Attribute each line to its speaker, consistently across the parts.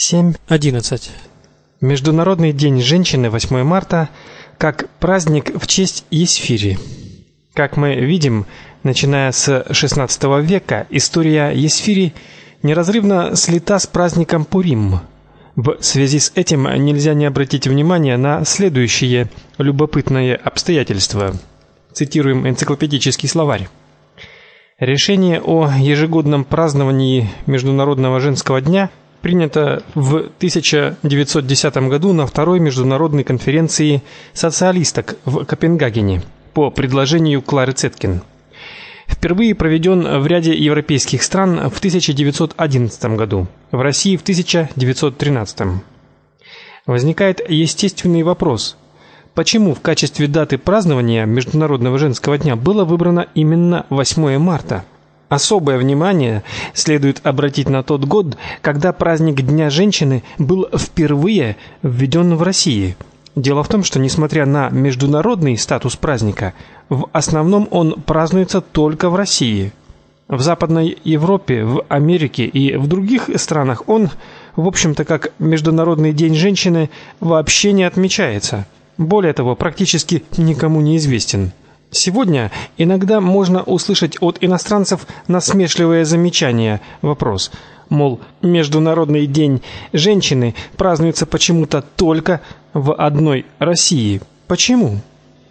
Speaker 1: 7.11. Международный день женщины 8 марта как праздник в честь Есфири. Как мы видим, начиная с XVI века история Есфири неразрывно слита с праздником Пурим. В связи с этим нельзя не обратить внимание на следующие любопытные обстоятельства. Цитируем энциклопедический словарь. Решение о ежегодном праздновании Международного женского дня принято в 1910 году на второй международной конференции социалисток в Копенгагене по предложению Клары Цеткин. Впервые проведен в ряде европейских стран в 1911 году, в России в 1913. Возникает естественный вопрос: почему в качестве даты празднования Международного женского дня было выбрано именно 8 марта? Особое внимание следует обратить на тот год, когда праздник Дня женщины был впервые введен в России. Дело в том, что несмотря на международный статус праздника, в основном он празднуется только в России. В Западной Европе, в Америке и в других странах он, в общем-то, как Международный день женщины, вообще не отмечается. Более того, практически никому не известен. Сегодня иногда можно услышать от иностранцев насмешливое замечание, вопрос, мол, Международный день женщины празднуется почему-то только в одной России. Почему?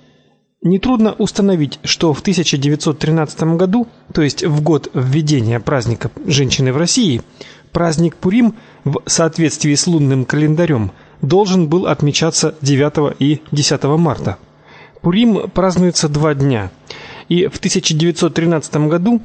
Speaker 1: Нетрудно установить, что в 1913 году, то есть в год введения праздника женщины в России, праздник Пурим в соответствии с лунным календарем должен был отмечаться 9 и 10 марта. Пурим празднуется 2 дня, и в 1913 году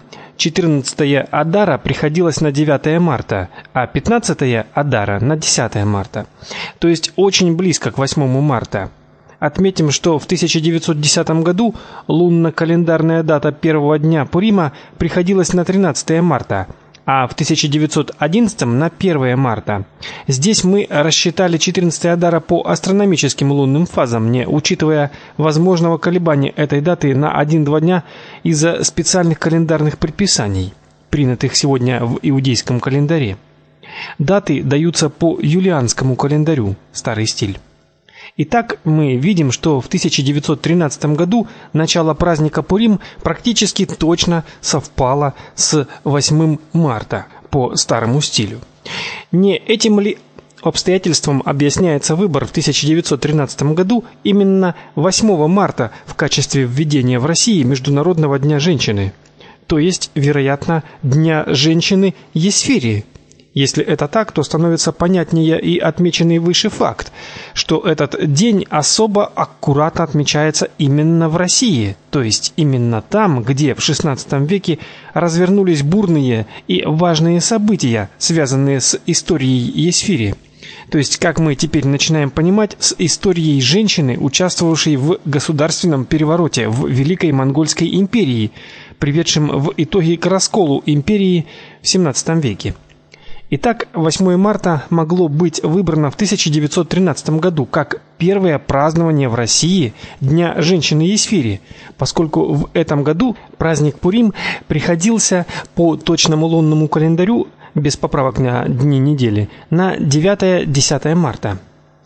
Speaker 1: 14-я Адара приходилось на 9 марта, а 15-я Адара на 10 марта, то есть очень близко к 8 марта. Отметим, что в 1910 году лунно-календарная дата первого дня Пурима приходилась на 13 марта, а в 1911 на 1 марта. Здесь мы рассчитали 14 Адара по астрономическим лунным фазам, не учитывая возможного колебания этой даты на 1-2 дня из-за специальных календарных предписаний, принятых сегодня в иудейском календаре. Даты даются по юлианскому календарю, старый стиль. Итак, мы видим, что в 1913 году начало праздника Пурим практически точно совпало с 8 марта по старому стилю. Не этим ли обстоятельством объясняется выбор в 1913 году именно 8 марта в качестве введения в России Международного дня женщины, то есть, вероятно, Дня женщины Есфири? Если это так, то становится понятнее и отмеченный выше факт, что этот день особо аккуратно отмечается именно в России, то есть именно там, где в XVI веке развернулись бурные и важные события, связанные с историей Есфири. То есть, как мы теперь начинаем понимать, с историей женщины, участвовавшей в государственном перевороте в Великой Монгольской империи, приведшем в итоге к расколу империи в XVII веке. Итак, 8 марта могло быть выбрано в 1913 году как первое празднование в России Дня женщины Есфири, поскольку в этом году праздник Пурим приходился по точному лунному календарю, без поправок на дни недели, на 9-10 марта.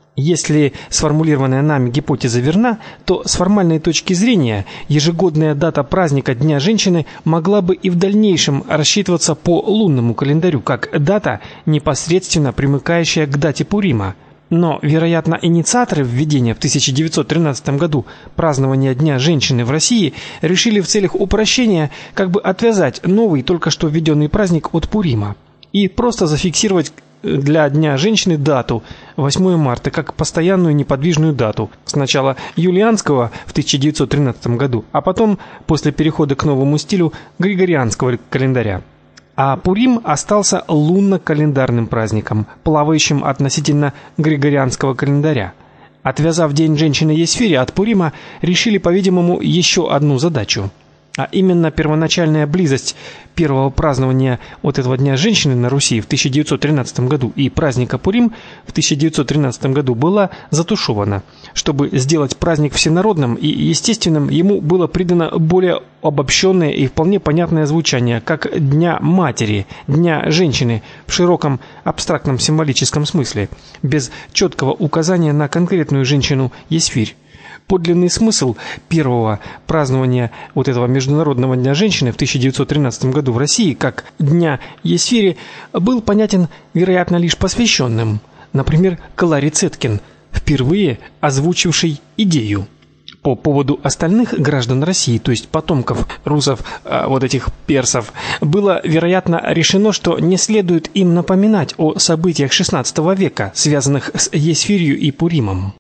Speaker 1: Если сформулированная нами гипотеза верна, то с формальной точки зрения ежегодная дата праздника Дня женщины могла бы и в дальнейшем рассчитываться по лунному календарю как дата, непосредственно примыкающая к дате Пурима. Но, вероятно, инициаторы введения в 1913 году празднования Дня женщины в России решили в целях упрощения как бы отвязать новый, только что введенный праздник от Пурима и просто зафиксировать для Дня женщины дату 8 марта как постоянную неподвижную дату, сначала юлианского в 1913 году, а потом, после перехода к новому стилю, григорианского календаря. А Пурим остался лунно-календарным праздником, плавающим относительно григорианского календаря. Отвязав День женщины Есфири от Пурима, решили, по-видимому, еще одну задачу. А именно первоначальная близость первого празднования вот этого Дня женщины на Руси в 1913 году и праздника Пурим в 1913 году была затушевана. Чтобы сделать праздник всенародным и естественным, ему было придано более обобщенное и вполне понятное звучание, как Дня матери, Дня женщины в широком абстрактном символическом смысле, без четкого указания на конкретную женщину Есфирь. Подлинный смысл первого празднования вот этого Международного дня женщины в 1913 году в России как Дня Есфири был понятен, вероятно, лишь посвященным. Например, Кларе Цеткин, впервые озвучившей идею. По поводу остальных граждан России, то есть потомков русов, вот этих персов, было, вероятно, решено, что не следует им напоминать о событиях XVI века, связанных с Есфирью и Пуримом.